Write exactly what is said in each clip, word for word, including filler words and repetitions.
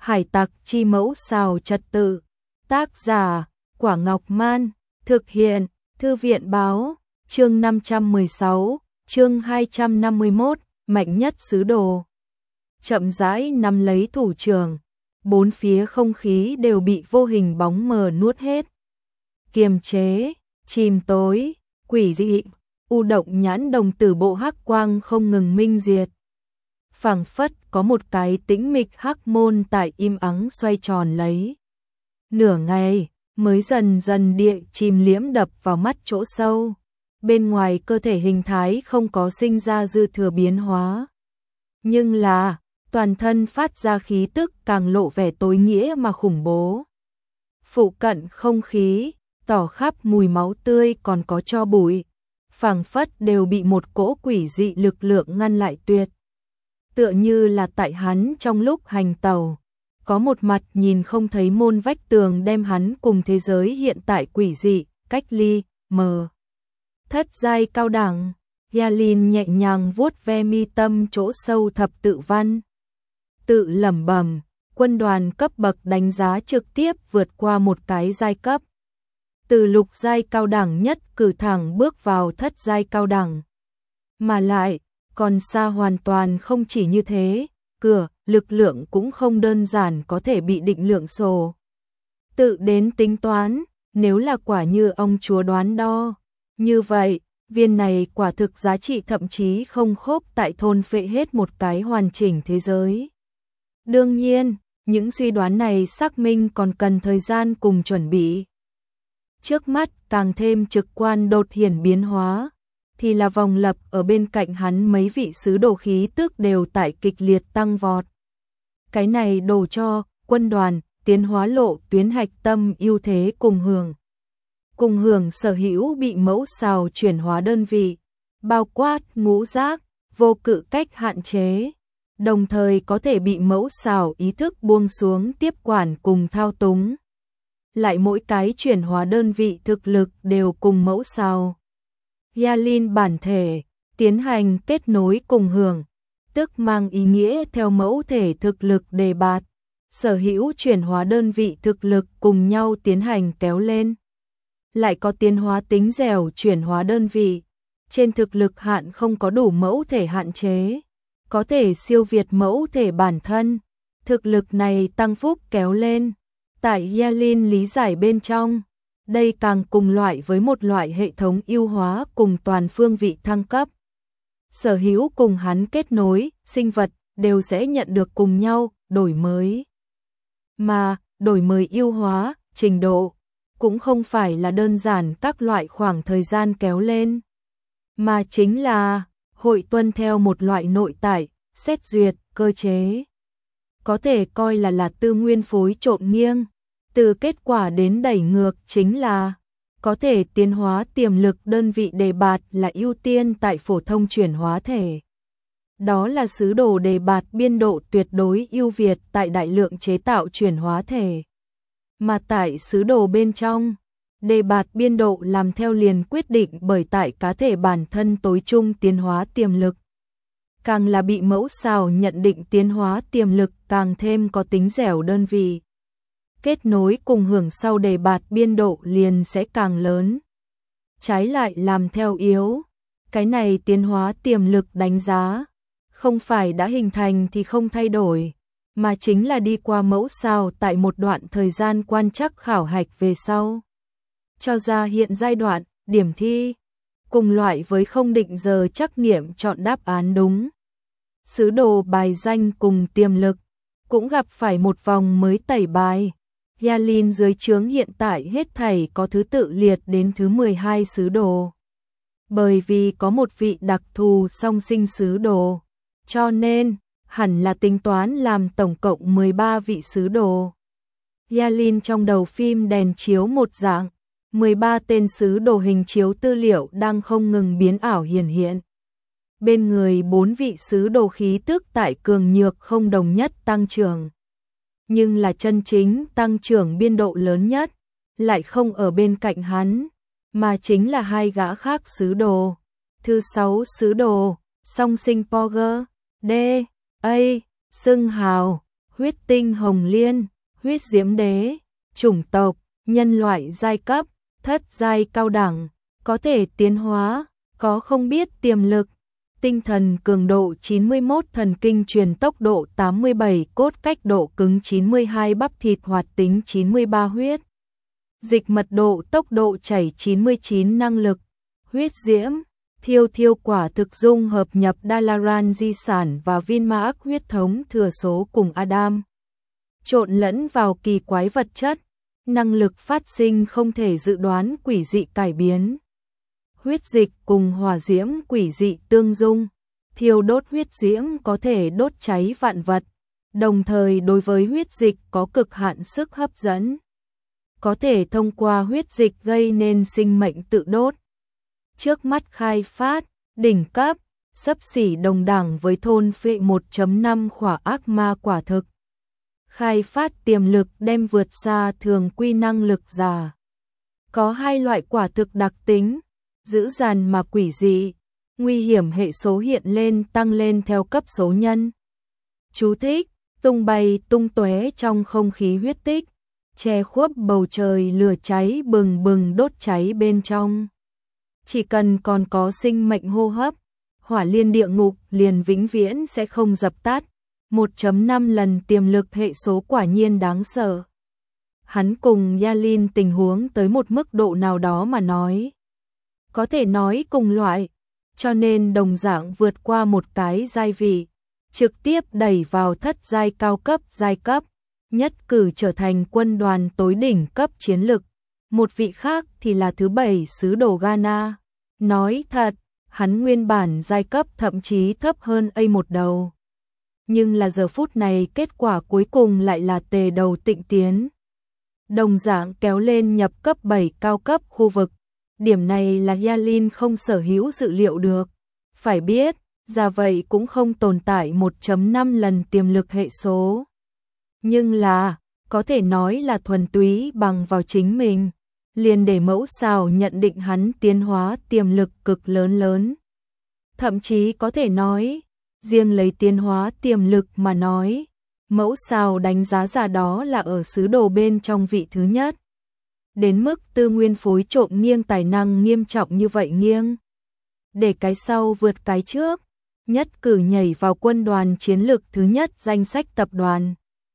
Hải tặc chi mẫu xào trật tự. Tác giả, Quả Ngọc Man. Thực hiện, Thư viện báo. Chương năm trăm mười sáu, chương hai trăm năm mươi mốt, mạnh nhất sứ đồ. Chậm rãi nắm lấy thủ trưởng, bốn phía không khí đều bị vô hình bóng mờ nuốt hết. Kiềm chế, chìm tối, quỷ dị, u động nhãn đồng tử bộ hắc quang không ngừng minh diệt. Phảng phất có một cái tĩnh mịch hắc môn tại im ắng xoay tròn lấy. Nửa ngày, mới dần dần địa chìm liễm đập vào mắt chỗ sâu. Bên ngoài cơ thể hình thái không có sinh ra dư thừa biến hóa. Nhưng là, toàn thân phát ra khí tức càng lộ vẻ tối nghĩa mà khủng bố. Phụ cận không khí, tỏ khắp mùi máu tươi còn có tro bụi. Phảng phất đều bị một cỗ quỷ dị lực lượng ngăn lại tuyệt. Tựa như là tại hắn trong lúc hành tàu, có một mặt nhìn không thấy môn vách tường đem hắn cùng thế giới hiện tại quỷ dị, cách ly, mờ. Thất giai cao đẳng, Yalin nhẹ nhàng vuốt ve mi tâm chỗ sâu thập tự văn. Tự lẩm bẩm, quân đoàn cấp bậc đánh giá trực tiếp vượt qua một cái giai cấp. Từ lục giai cao đẳng nhất cử thẳng bước vào thất giai cao đẳng. Mà lại, còn xa hoàn toàn không chỉ như thế, cửa, lực lượng cũng không đơn giản có thể bị định lượng sổ. Tự đến tính toán, nếu là quả như ông chúa đoán đo. Như vậy, viên này quả thực giá trị thậm chí không khớp tại thôn phệ hết một cái hoàn chỉnh thế giới. Đương nhiên, những suy đoán này xác minh còn cần thời gian cùng chuẩn bị. Trước mắt càng thêm trực quan đột hiển biến hóa, thì là vòng lập ở bên cạnh hắn mấy vị sứ đồ khí tức đều tại kịch liệt tăng vọt. Cái này đổ cho quân đoàn tiến hóa lộ tuyến hạch tâm ưu thế cùng hưởng. Cùng hưởng sở hữu bị mẫu xào chuyển hóa đơn vị, bao quát ngũ giác, vô cự cách hạn chế, đồng thời có thể bị mẫu xào ý thức buông xuống tiếp quản cùng thao túng. Lại mỗi cái chuyển hóa đơn vị thực lực đều cùng mẫu xào. Yalin bản thể, tiến hành kết nối cùng hưởng, tức mang ý nghĩa theo mẫu thể thực lực đề bạt, sở hữu chuyển hóa đơn vị thực lực cùng nhau tiến hành kéo lên. Lại có tiến hóa tính dẻo chuyển hóa đơn vị, trên thực lực hạn không có đủ mẫu thể hạn chế, có thể siêu việt mẫu thể bản thân, thực lực này tăng phúc kéo lên. Tại Yalin lý giải bên trong, đây càng cùng loại với một loại hệ thống ưu hóa cùng toàn phương vị thăng cấp. Sở hữu cùng hắn kết nối, sinh vật đều sẽ nhận được cùng nhau đổi mới. Mà, đổi mới ưu hóa, trình độ, cũng không phải là đơn giản các loại khoảng thời gian kéo lên, mà chính là hội tuân theo một loại nội tại, xét duyệt, cơ chế. Có thể coi là là tư nguyên phối trộn nghiêng, từ kết quả đến đẩy ngược chính là có thể tiến hóa tiềm lực đơn vị đề bạt là ưu tiên tại phổ thông chuyển hóa thể. Đó là sứ đồ đề bạt biên độ tuyệt đối ưu việt tại đại lượng chế tạo chuyển hóa thể. Mà tại sứ đồ bên trong, đề bạt biên độ làm theo liền quyết định bởi tại cá thể bản thân tối trung tiến hóa tiềm lực. Càng là bị mẫu xào nhận định tiến hóa tiềm lực càng thêm có tính dẻo đơn vị. Kết nối cùng hưởng sau đề bạt biên độ liền sẽ càng lớn. Trái lại làm theo yếu, cái này tiến hóa tiềm lực đánh giá, không phải đã hình thành thì không thay đổi, mà chính là đi qua mẫu sao tại một đoạn thời gian quan trắc khảo hạch về sau. Cho ra hiện giai đoạn, điểm thi, cùng loại với không định giờ trắc nghiệm chọn đáp án đúng. Sứ đồ bài danh cùng tiềm lực, cũng gặp phải một vòng mới tẩy bài. Yalin dưới trướng hiện tại hết thảy có thứ tự liệt đến thứ mười hai sứ đồ. Bởi vì có một vị đặc thù song sinh sứ đồ, cho nên hẳn là tính toán làm tổng cộng mười ba vị sứ đồ. Yalin trong đầu phim đèn chiếu một dạng, mười ba tên sứ đồ hình chiếu tư liệu đang không ngừng biến ảo hiển hiện. Bên người bốn vị sứ đồ khí tức tại cường nhược không đồng nhất tăng trưởng. Nhưng là chân chính tăng trưởng biên độ lớn nhất, lại không ở bên cạnh hắn, mà chính là hai gã khác sứ đồ. Thứ sáu sứ đồ, song sinh Porger, D, A, xưng hào, huyết tinh hồng liên, huyết diễm đế, chủng tộc, nhân loại giai cấp, thất giai cao đẳng, có thể tiến hóa, có không biết tiềm lực, tinh thần cường độ chín mươi mốt, thần kinh truyền tốc độ tám mươi bảy, cốt cách độ cứng chín mươi hai, bắp thịt hoạt tính chín mươi ba, huyết dịch mật độ tốc độ chảy chín mươi chín, năng lực, huyết diễm, thiêu thiêu quả thực dung hợp nhập Dalaran di sản và Vinmark huyết thống thừa số cùng Adam. Trộn lẫn vào kỳ quái vật chất, năng lực phát sinh không thể dự đoán, quỷ dị cải biến. Huyết dịch cùng hỏa diễm quỷ dị tương dung, thiêu đốt huyết diễm có thể đốt cháy vạn vật, đồng thời đối với huyết dịch có cực hạn sức hấp dẫn. Có thể thông qua huyết dịch gây nên sinh mệnh tự đốt. Trước mắt khai phát, đỉnh cấp, xấp xỉ đồng đẳng với thôn phệ một chấm năm khỏa ác ma quả thực. Khai phát tiềm lực đem vượt xa thường quy năng lực giả. Có hai loại quả thực đặc tính, dữ dằn mà quỷ dị, nguy hiểm hệ số hiện lên tăng lên theo cấp số nhân. Chú thích, tung bay tung tóe trong không khí huyết tích, che khuất bầu trời lửa cháy bừng bừng đốt cháy bên trong. Chỉ cần còn có sinh mệnh hô hấp, hỏa liên địa ngục liền vĩnh viễn sẽ không dập tắt. một chấm năm lần tiềm lực hệ số quả nhiên đáng sợ. Hắn cùng Yalin tình huống tới một mức độ nào đó mà nói. Có thể nói cùng loại, cho nên đồng dạng vượt qua một cái giai vị, trực tiếp đẩy vào thất giai cao cấp giai cấp, nhất cử trở thành quân đoàn tối đỉnh cấp chiến lực. Một vị khác thì là thứ bảy sứ đồ Ghana. Nói thật, hắn nguyên bản giai cấp thậm chí thấp hơn A một đầu. Nhưng là giờ phút này kết quả cuối cùng lại là tề đầu tịnh tiến. Đồng dạng kéo lên nhập cấp bảy cao cấp khu vực. Điểm này là Yalin không sở hữu dự liệu được. Phải biết, ra vậy cũng không tồn tại một chấm năm lần tiềm lực hệ số. Nhưng là, có thể nói là thuần túy bằng vào chính mình. Liền để mẫu sao nhận định hắn tiến hóa tiềm lực cực lớn lớn. Thậm chí có thể nói, riêng lấy tiến hóa tiềm lực mà nói, mẫu sao đánh giá ra đó là ở sứ đồ bên trong vị thứ nhất. Đến mức tư nguyên phối trộn nghiêng tài năng nghiêm trọng như vậy nghiêng. Để cái sau vượt cái trước, nhất cử nhảy vào quân đoàn chiến lược thứ nhất danh sách tập đoàn.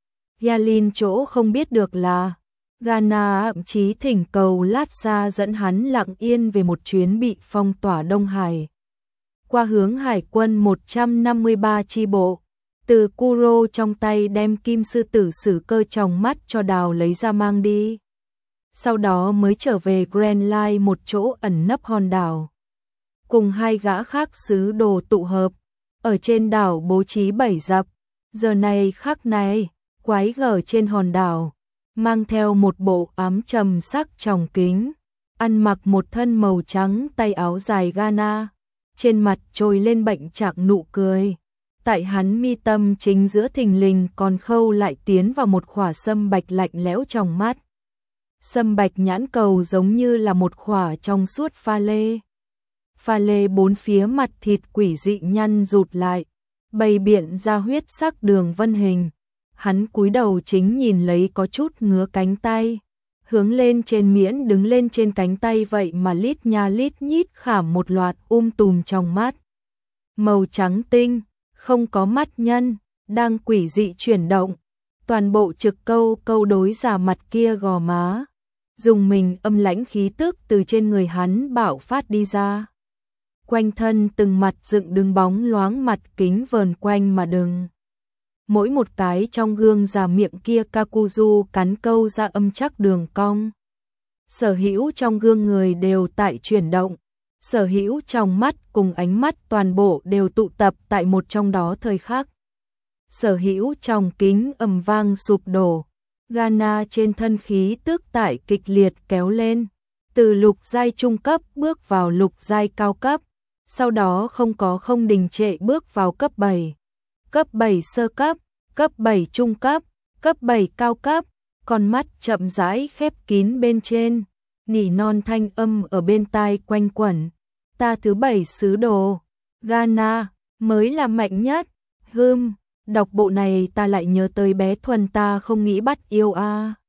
Yalin chỗ không biết được là, Ghana thậm chí thỉnh cầu Lhasa dẫn hắn lặng yên về một chuyến bị phong tỏa Đông Hải. Qua hướng hải quân một trăm năm mươi ba chi bộ, từ Kuro trong tay đem kim sư tử sử cơ trong mắt cho đào lấy ra mang đi. Sau đó mới trở về Grand Line một chỗ ẩn nấp hòn đảo. Cùng hai gã khác sứ đồ tụ hợp, ở trên đảo bố trí bảy dập, giờ này khắc này, quái gở trên hòn đảo, mang theo một bộ ám trầm sắc tròng kính, ăn mặc một thân màu trắng tay áo dài Ghana, trên mặt trồi lên bệnh trạng nụ cười. Tại hắn mi tâm chính giữa thình lình còn khâu lại tiến vào một khỏa sâm bạch lạnh lẽo trong mắt. Sâm bạch nhãn cầu giống như là một khỏa trong suốt pha lê. Pha lê bốn phía mặt thịt quỷ dị nhăn rụt lại, bày biện ra huyết sắc đường vân hình. Hắn cúi đầu chính nhìn lấy có chút ngứa cánh tay, hướng lên trên miễn đứng lên trên cánh tay vậy mà lít nha lít nhít khảm một loạt um tùm trong mắt. Màu trắng tinh, không có mắt nhân, đang quỷ dị chuyển động, toàn bộ trực câu câu đối giả mặt kia gò má. Dùng mình âm lãnh khí tức từ trên người hắn bạo phát đi ra. Quanh thân từng mặt dựng đứng bóng loáng mặt kính vờn quanh mà đừng. Mỗi một cái trong gương già miệng kia Kakuzu cắn câu ra âm chắc đường cong. Sở hữu trong gương người đều tại chuyển động, sở hữu trong mắt cùng ánh mắt toàn bộ đều tụ tập tại một trong đó thời khắc. Sở hữu trong kính ầm vang sụp đổ, Ghana trên thân khí tức tại kịch liệt kéo lên, từ lục giai trung cấp bước vào lục giai cao cấp, sau đó không có không đình trệ bước vào cấp bảy. Cấp bảy sơ cấp, cấp bảy trung cấp, cấp bảy cao cấp, con mắt chậm rãi khép kín bên trên, nỉ non thanh âm ở bên tai quanh quẩn. Ta thứ bảy sứ đồ, Ghana, mới là mạnh nhất, hưm, Đọc bộ này ta lại nhớ tới bé Thuần ta không nghĩ bắt yêu a.